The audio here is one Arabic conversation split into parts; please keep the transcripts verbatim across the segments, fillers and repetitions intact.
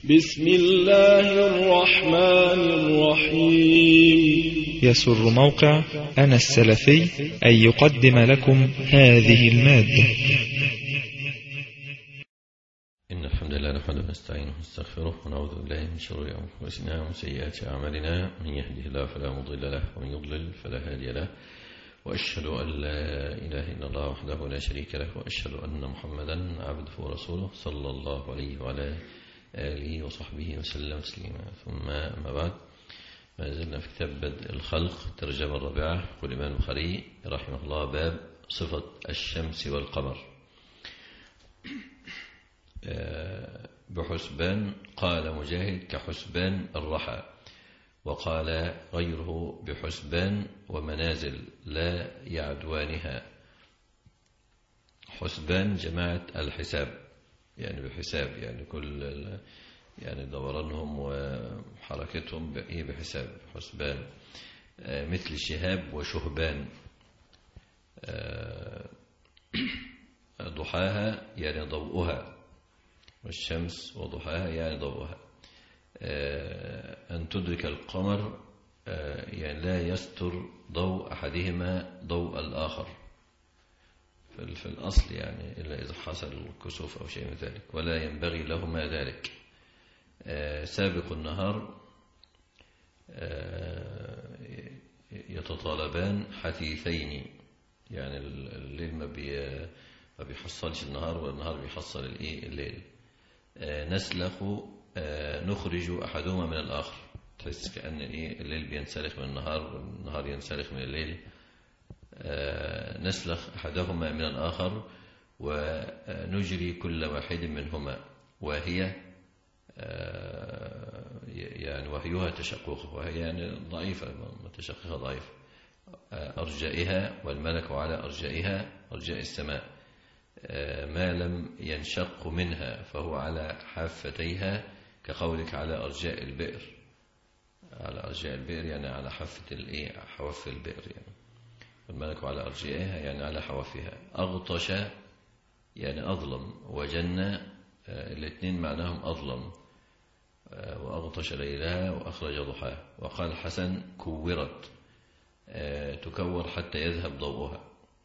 بسم الله الرحمن الرحيم. يسر موقع أنا السلفي أن يقدم لكم هذه المادة. إن الحمد لله نحمده ونستعينه ونستغفره ونعوذ بالله من شرور أنفسنا ومن سيئات أعمالنا، من يهده الله فلا مضل له ومن يضلل فلا هادي له، وأشهد أن لا إله إلا الله وحده لا شريك له، وأشهد أن محمدا عبده ورسوله صلى الله عليه وعلى آله وصحبه وسلم تسليما. ثم أما بعد، ما زلنا في كتاب بدء الخلق ترجمة الرابعة والإمام البخاري رحمه الله، باب صفة الشمس والقمر. بحسبان قال مجاهد كحسبان الرحى، وقال غيره بحسبان ومنازل لا يعدوانها. حسبان جماعة الحساب، يعني بحساب، يعني كل يعني دورانهم وحركتهم بحساب. حسبان مثل شهاب وشهبان. ضحاها يعني ضوءها، والشمس وضحاها يعني ضوءها. أن تدرك القمر يعني لا يستر ضوء أحدهما ضوء الآخر في الأصل، يعني إلا إذا حصل الكسوف أو شيء من ذلك، ولا ينبغي لهما ذلك. سابق النهار يتطالبان حثيثين، يعني الليل ما بيحصلش النهار والنهار بيحصل الليل. نسلخ نخرج أحدهما من الآخر، تحس كأن الليل بينسلخ من النهار والنهار ينسلخ من الليل. نسلخ أحدهما من الآخر ونجري كل واحد منهما، وهي يعني وهيها تشققه، وهي يعني ضعيفة، متشققة ضعيفة. أرجائها والملك على أرجائها، أرجاء السماء، ما لم ينشق منها فهو على حافتيها، كقولك على أرجاء البئر. على أرجاء البئر يعني على حافة الإيه، حواف البئر يعني. الملك على أرجائها يعني على حوافها. أغطش يعني أظلم، وجنة الاثنين معناهم أظلم. وأغطش ليلها وأخرج ضحاها. وقال حسن كورت، تكور حتى يذهب ضوءها.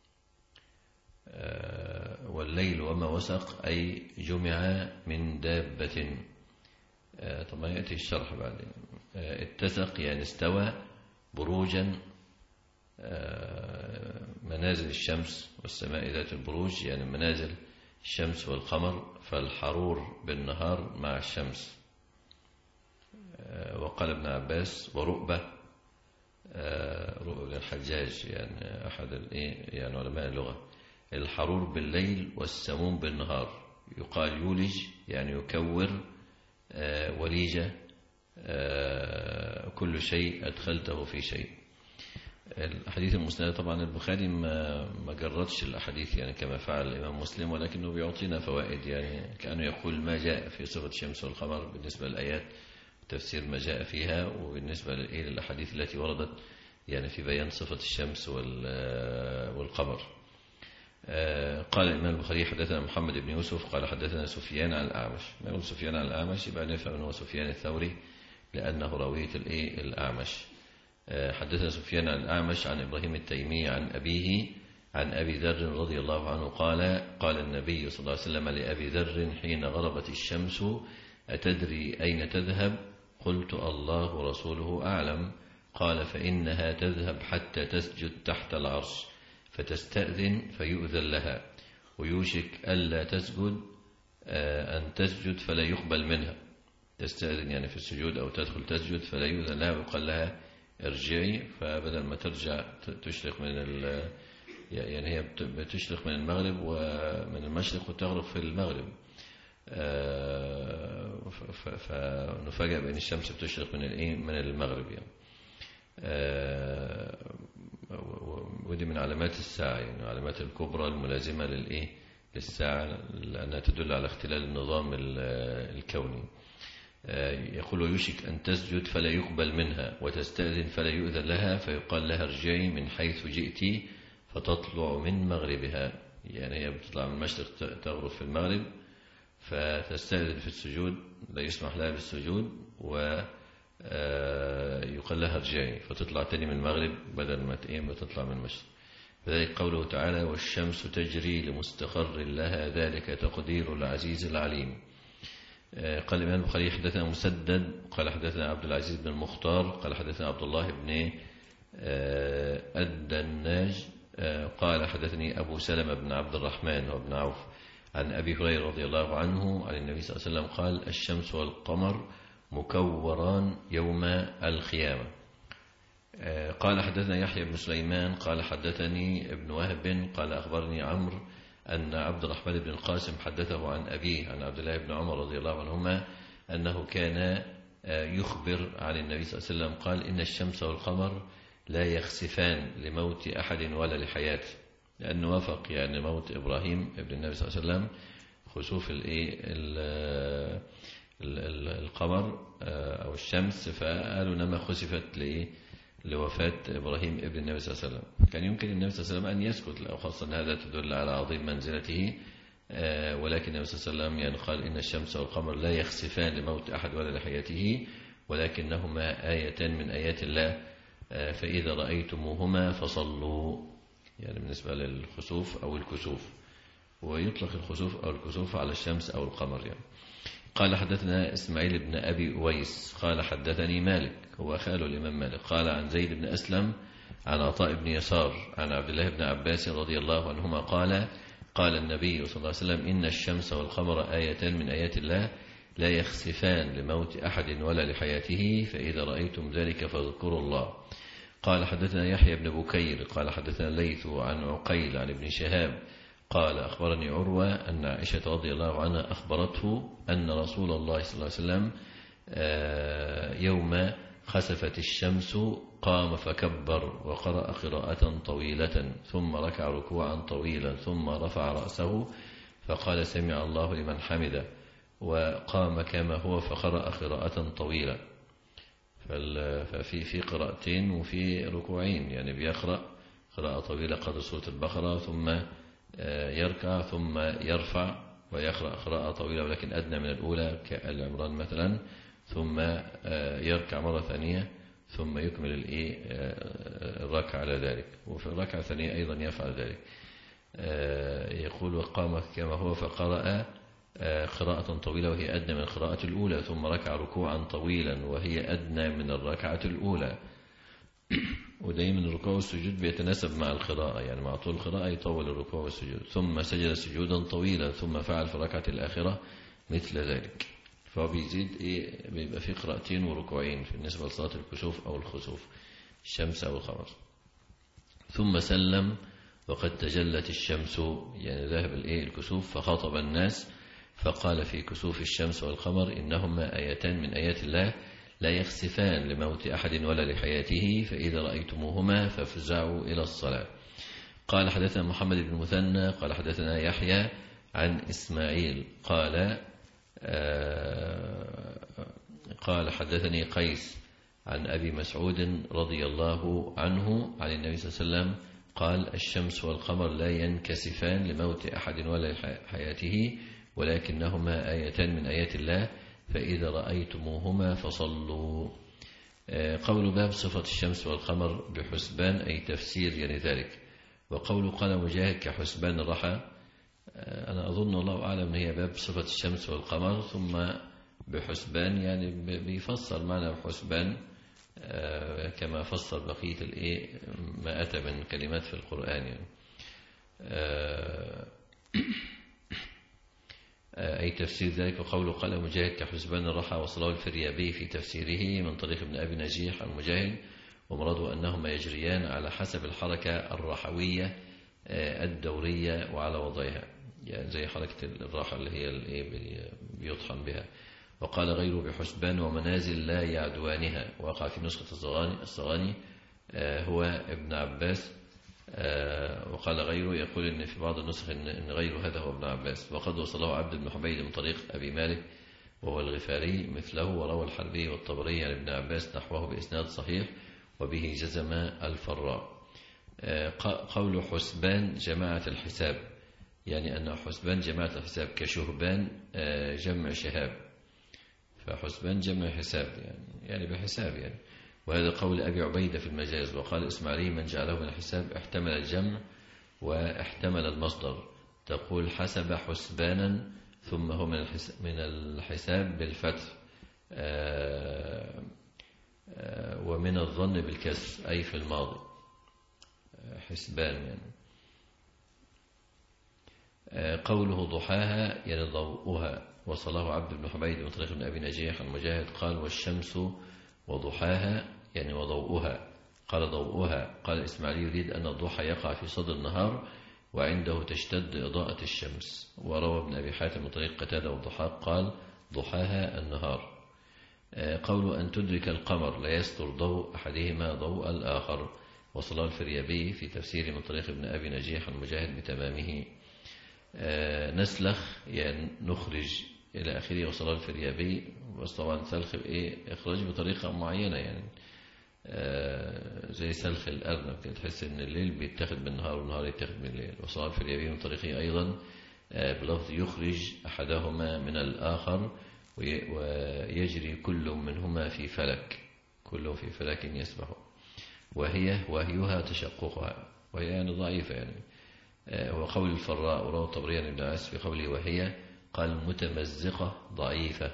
والليل وما وسق أي جمع من دابة. طبعا يأتي الشرح بعدين. اتسق يعني استوى، بروجا منازل الشمس والسماء ذات البروج، يعني منازل الشمس والقمر، فالحرور بالنهار مع الشمس. وقال ابن عباس ورؤبة، رؤبة بن الحجاج يعني أحد يعني علماء اللغة، الحرور بالليل والسموم بالنهار. يقال يولج يعني يكور، وليجة كل شيء أدخلته في شيء. الحديث المسند طبعا البخاري ما ما جردش الأحاديث يعني كما فعل الإمام مسلم، ولكنه بيعطينا فوائد، يعني كأنه يقول ما جاء في صفة الشمس والقمر بالنسبة للآيات، تفسير ما جاء فيها، وبالنسبة للأحاديث التي وردت يعني في بيان صفة الشمس والقمر. قال الإمام البخاري حدثنا محمد بن يوسف قال حدثنا سفيان عن الأعمش. ما يقول سفيان عن الأعمش يبقى نفهم أنه سفيان الثوري، لأنه راوية الإيه الأعمش. حدثنا سفيان عن الأعمش عن إبراهيم التيمي عن أبيه عن أبي ذر رضي الله عنه قال قال النبي صلى الله عليه وسلم لأبي ذر حين غربت الشمس أتدري أين تذهب؟ قلت الله ورسوله أعلم. قال فإنها تذهب حتى تسجد تحت العرش، فتستأذن فيؤذن لها، ويوشك ألا تسجد أن تسجد فلا يقبل منها. تستأذن يعني في السجود أو تدخل تسجد فلا يؤذن لها، ويقال لها ارجعي، فبدل ما ترجع تشرق من ال يعني هي بتشرق من المغرب ومن المشرق وتغرب في المغرب، فنفاجأ بأن الشمس بتشرق من الايه من المغرب يعني. ودي من علامات الساعة، يعني علامات الكبرى الملازمة للايه للساعة، لأنها تدل على اختلال النظام الكوني. يقول يوشك أن تسجد فلا يقبل منها، وتستأذن فلا يؤذن لها، فيقال لها ارجعي من حيث جئت فتطلع من مغربها. يعني هي بتطلع من المشرق تغرب في المغرب، فتستأذن في السجود لا يسمح لها بالسجود، ويقال لها ارجعي، فتطلع تاني من المغرب بدل ما تقيم تطلع من المشرق. فذلك قوله تعالى والشمس تجري لمستقر لها ذلك تقدير العزيز العليم. قال الإمام البخاري حدثنا مسدد قال حدثنا عبد العزيز بن المختار قال حدثنا عبد الله بن الدناج قال حدثني أبو سلمة بن عبد الرحمن وابن عوف عن أبي هريرة رضي الله عنه عن النبي صلى الله عليه وسلم قال الشمس والقمر مكوران يوم القيامة. قال حدثنا يحيى بن سليمان قال حدثني ابن وهب قال أخبرني عمرو أن عبد الرحمن بن القاسم حدثه عن أبيه عن عبد الله بن عمر رضي الله عنهما أنه كان يخبر عن النبي صلى الله عليه وسلم قال إن الشمس والقمر لا يخسفان لموت أحد ولا لحياته، لأنه وافق يعني موت إبراهيم ابن النبي صلى الله عليه وسلم خسوف القمر أو الشمس، فقالوا إنما خسفت لإيه لوفاة إبراهيم ابن النبي صلى الله عليه وسلم. كان يمكن النبي صلى الله عليه وسلم أن يسكت، لأ خاصة هذا تدل على عظيم منزلته، ولكن النبي صلى الله عليه وسلم يعني قال إن الشمس والقمر لا يخسفان لموت أحد ولا لحياته ولكنهما آيتان من آيات الله فإذا رأيتموهما فصلوا، يعني بالنسبة للخسوف أو الكسوف، ويطلق الخسوف أو الكسوف على الشمس أو القمر يعني. قال حدثنا إسماعيل بن أبي أويس قال حدثني مالك هو خال الإمام مالك قال عن زيد بن أسلم عن عطاء بن يسار عن عبد الله بن عباس رضي الله عنهما قال قال النبي صلى الله عليه وسلم إن الشمس والقمر آيتان من آيات الله لا يخسفان لموت أحد ولا لحياته فإذا رأيتم ذلك فاذكروا الله. قال حدثنا يحيى بن بكير قال حدثنا الليث عن عقيل عن ابن شهاب قال أخبرني عروة أن عائشة رضي الله عنها أخبرته أن رسول الله صلى الله عليه وسلم يوم خسفت الشمس قام فكبر وقرأ قراءة طويلة ثم ركع ركوعا طويلا ثم رفع رأسه فقال سمع الله لمن حمده وقام كما هو فقرأ قراءة طويلة. ففي في قراءتين وفي ركوعين، يعني بيقرأ قراءة طويلة قدر سورة البقرة ثم يركع ثم يرفع ويقرأ قراءة طويلة ولكن أدنى من الأولى كآل عمران مثلا، ثم يركع مرة ثانية ثم يكمل الركعة على ذلك، وفي الركعة الثانية أيضا يفعل ذلك. يقول وقام كما هو فقرأ قراءة طويلة وهي أدنى من القراءة الأولى ثم ركع ركوعا طويلا وهي أدنى من الركعة الأولى. ودايما الركوع والسجود بيتناسب مع القراءة، يعني مع طول القراءة يطول الركوع والسجود. ثم سجد سجودا طويلا ثم فعل في الركعة الآخرة مثل ذلك. فهو بيزيد إيه بيبقى في قراءتين وركوعين في بالنسبة لصلاة الكسوف أو الخسوف الشمس أو القمر. ثم سلم وقد تجلت الشمس، يعني ذهب الإيه الكسوف، فخاطب الناس فقال في كسوف الشمس والقمر إنهما آيتان من آيات الله لا يخسفان لموت أحد ولا لحياته فإذا رأيتموهما فافزعوا إلى الصلاة. قال حدثنا محمد بن مثنى قال حدثنا يحيى عن إسماعيل قال آه قال حدثني قيس عن أبي مسعود رضي الله عنه عن النبي صلى الله عليه وسلم قال الشمس والقمر لا ينكسفان لموت أحد ولا لحياته ولكنهما آيتان من آيات الله فإذا رأيتموهما فصلوا. قول باب صفة الشمس والقمر بحسبان أي تفسير يعني ذلك. وقول قال مجاهد كحسبان الرحى، أنا أظن الله أعلم أن هي باب صفة الشمس والقمر ثم بحسبان، يعني بيفسر معنى بحسبان كما فسر بقية الإيه ما أتى من كلمات في القرآن يعني. أي تفسير ذلك. وقوله قال مجاهد كحسبان الرحى وصله الفريابي في تفسيره من طريق ابن أبي نجيح عن مجاهد ومراده أنهما يجريان على حسب الحركة الرحوية الدورية وعلى وضعها، يعني زي حركة الراحة اللي هي اللي بيطحن بها. وقال غيره بحسبان ومنازل لا يعدوانها، وقع في نسخة الصغاني, الصغاني هو ابن عباس. وقال غيره يقول إن في بعض النسخ إن غيره هذا هو ابن عباس. وقد وصله عبد بن حميد من طريق أبي مالك وهو الغفاري مثله، وروى الحربي والطبري عن ابن عباس نحوه بإسناد صحيح وبه جزم الفراء. قول حسبان جماعة الحساب يعني أن حسبان جماعة الحساب كشهبان جمع شهاب، فحسبان جمع حساب يعني, يعني بحساب يعني. وهذا قول أبي عبيدة في المجاز. وقال إسماعيلي من جعله من الحساب احتمل الجمع واحتمل المصدر، تقول حسب حسبانا ثم هو من الحساب بالفتح ومن الظن بالكسر أي في الماضي حسبان يعني. قوله ضحاها يعني ضوءها. وصله عبد بن حميد من طريق ابن أبي نجيح عن مجاهد قال والشمس وضحاها يعني وضوءها. قال ضوءها. قال إسماعيل يريد أن الضحى يقع في صدر النهار وعنده تشتد إضاءة الشمس. وروى ابن أبي حاتم من طريق قتادة والضحاك قال ضحاها النهار. قول أن تدرك القمر لا يستر ضوء أحدهما ضوء الآخر. وصله الفريابي في تفسير من طريق ابن أبي نجيح عن مجاهد بتمامه. نسلخ يعني نخرج إلى آخره. وصله الفريابي. بس طبعا سلخ بإيه إخراج بطريقة معينة يعني زي سلخ الأرنب كده، تحس إن الليل بيتاخد بالنهار والنهار يتاخد بالليل. وصله الفريابي من طريقه أيضا بلفظ يخرج أحدهما من الآخر ويجري كل منهما في فلك، كله في فلك يسبح. وهي وهيها تشققها، وهي يعني ضعيفة يعني. وقول الفراء وروى الطبري عن ابن عاص في قوله وهي قال متمزقة ضعيفة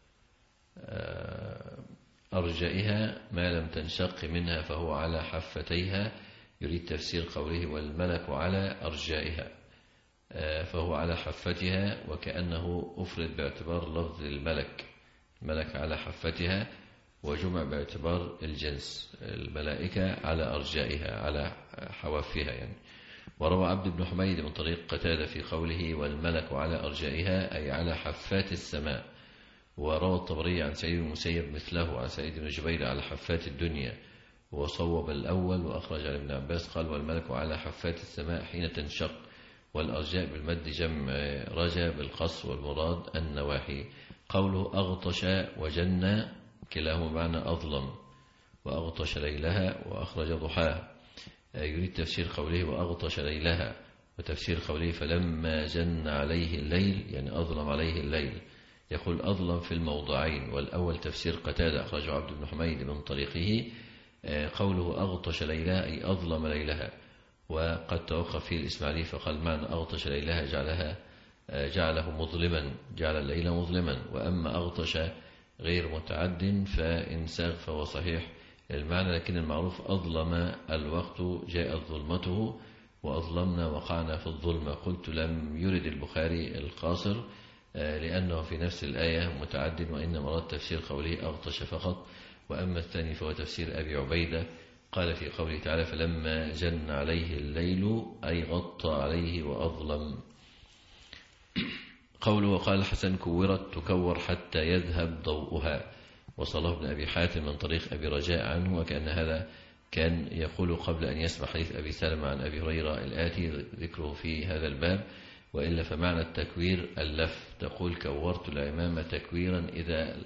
أرجائها ما لم تنشق منها فهو على حفتيها. يريد تفسير قوله والملك على أرجائها فهو على حفتها، وكأنه أفرد باعتبار لفظ الملك، الملك على حفتها وجمع باعتبار الجنس، الملائكة على أرجائها على حوافها يعني. وروى عبد بن حميد من طريق قتادة في قوله والملك على أرجائها أي على حفات السماء. وروى الطبري عن سعيد بن المسيب مثله عن سعيد بن جبير على حفات الدنيا، وصوب الأول. وأخرج عن ابن عباس قال والملك على حفات السماء حين تنشق. والأرجاء بالمد جمع رجا بالقص والمراد النواحي. قوله أغطش وجنى كلاهما معنى أظلم. وأغطش ليلها وأخرج ضحاها. يريد تفسير قوله وأغطش ليلها، وتفسير قوله فلما جن عليه الليل يعني أظلم عليه الليل. يقول أظلم في الموضعين. والأول تفسير قتادة أخرجه عبد بن حميد من طريقه. قوله أغطش ليلها أي أظلم ليلها. وقد توقف فيه الإسماعيلي فقال معنى أغطش ليلها جعلها جعله مظلما، جعل الليل مظلما. وأما أغطش غير متعد فإن ساغ فهو صحيح المعنى، لكن المعروف أظلم الوقت جاءت ظلمته وأظلمنا وقعنا في الظلمة. قلت لم يرد البخاري القاصر لأنه في نفس الآية متعد، وإنما مراد تفسير قوله أغطش فقط. وأما الثاني فهو تفسير أبي عبيدة قال في قوله تعالى فلما جن عليه الليل أي غطى عليه وأظلم. قوله وقال الحسن كورت تكور حتى يذهب ضوءها. وصله ابن أبي حاتم من طريق أبي رجاء عنه، وكأن هذا كان يقول قبل أن يسمع حديث أبي سلمة عن أبي هريرة الآتي ذكره في هذا الباب. وإلا فمعنى التكوير اللف، تقول كورت العمامة تكويرا إذا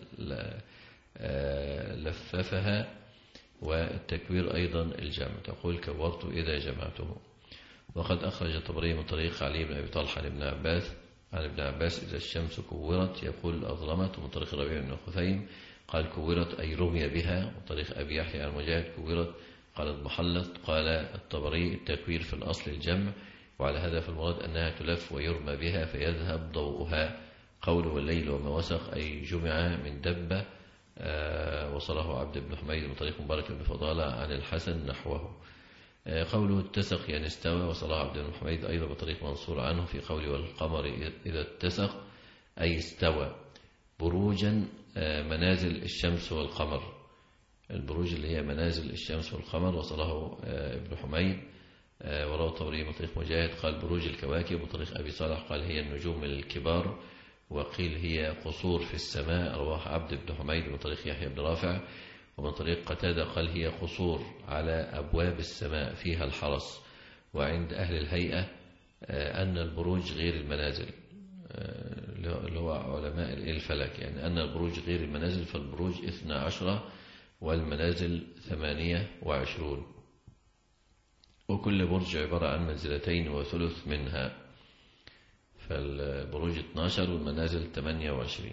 لففها. والتكوير أيضا الجمع، تقول كورت إذا جمعته. وقد أخرج الطبري من طريق علي بن أبي طلحة لابن عباس عن ابن عباس إذا الشمس كورت يقول أظلمت. ومن طريق ربيع بن خثيم قال كورت أي رمي بها. ومن طريق أبي يحيى عن مجاهد كورت قالت محلت. قال الطبري التكوير في الأصل الجمع، وعلى هذا فالمراد أنها تلف ويرمى بها فيذهب ضوءها. قوله والليل وما وسق أي جمع من دبة. آه وصله عبد بن حميد من طريق مبارك بن فضالة عن الحسن نحوه. آه قوله اتسق يعني استوى. وصله عبد بن حميد أيضا بطريق منصور عنه في قوله والقمر إذا اتسق أي استوى. بروجا آه منازل الشمس والقمر، البروج اللي هي منازل الشمس والقمر. وصله آه ابن حميد. آه وروى الطبري من طريق مجاهد قال بروج الكواكب. وطريق أبي صالح قال هي النجوم الكبار، وقيل هي قصور في السماء. رواه عبد بن حميد من طريق يحيى بن رافع. ومن طريق قتادة قال هي قصور على أبواب السماء فيها الحرس. وعند أهل الهيئة أن البروج غير المنازل، اللي هو علماء الفلك، يعني أن البروج غير المنازل، فالبروج اثنى عشرة والمنازل ثمانية وعشرون، وكل برج عبارة عن منزلتين وثلث منها. فالبروج اثناشر والمنازل ثمانية وعشرين،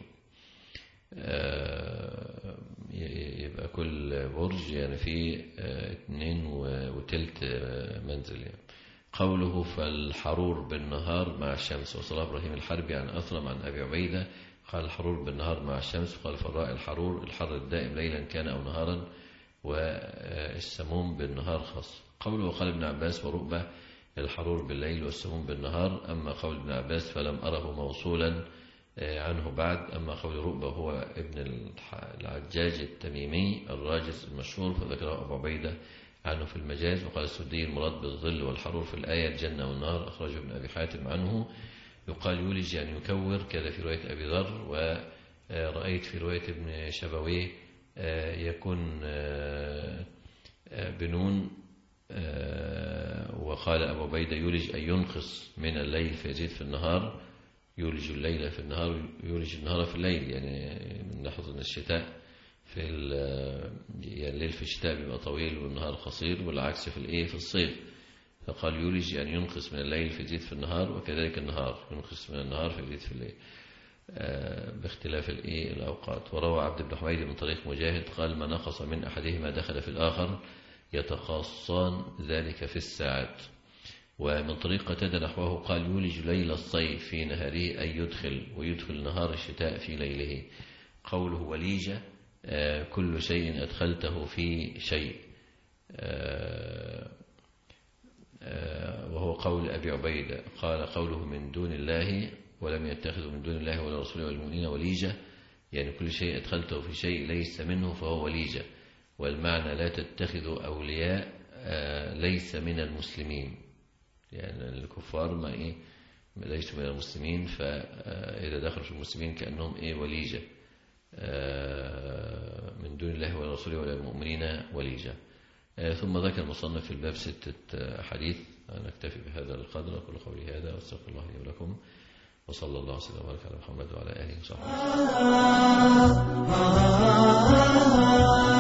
يبقى كل برج يعني فيه اثنين وثلث منزل يعني. قوله فالحرور بالنهار مع الشمس. وصل إبراهيم الحربي عن أثرم عن أبي عبيدة قال الحرور بالنهار مع الشمس. قال فالراء الحرور الحر الدائم ليلا كان أو نهارا، والسموم بالنهار خاص. قوله وقال ابن عباس ورؤبة الحرور بالليل والسموم بالنهار. أما قول ابن عباس فلم أره موصولا عنه بعد. أما قول رؤبة هو ابن العجاج التميمي الراجز المشهور فذكره أبو عبيدة عنه في المجاز. وقال السدي المراد بالظل والحرور في الآية الجنة والنار، أخرجه ابن أبي حاتم عنه. يقال يولج يعني يكور كذا في رواية أبي ذر، ورأيت في رواية ابن شبويه يكون بنون. وقال أبو عبيدة يولج أن ينقص من الليل فيزيد في النهار، يولج الليل في النهار يولج النهار في الليل، يعني نلاحظ أن الشتاء في يعني الليل في الشتاء بيبقى طويل والنهار قصير، والعكس في الايه في الصيف. فقال يولج أن ينقص من الليل فيزيد في النهار، وكذلك النهار ينقص من النهار فيزيد في الليل باختلاف الايه الأوقات. وروى عبد بن حميد من طريق مجاهد قال ما نقص من أحدهما دخل في الآخر يتقاصان ذلك في الساعات. ومن طريق قتادة نحوه قال يولج ليل الصيف في نهاره أن يدخل، ويدخل نهار الشتاء في ليله. قوله وليجة كل شيء أدخلته في شيء، وهو قول أبي عبيدة. قال قوله من دون الله ولم يتخذوا من دون الله ولا رسوله والمؤمنين وليجة، يعني كل شيء أدخلته في شيء ليس منه فهو وليجة. والمعنى لا تتخذوا أولياء ليس من المسلمين، يعني الكفار ما إيه ليسوا من المسلمين، فإذا دخلوا في المسلمين كأنهم إيه وليجة من دون الله ولا رسوله ولا المؤمنين وليجة. ثم ذكر المصنف في الباب ستة حديث. نكتفي بهذا القدر. أقول قولي هذا واستغفر الله لي ولكم، وصلى الله وسلم وبارك على محمد وعلى آله وصحبه.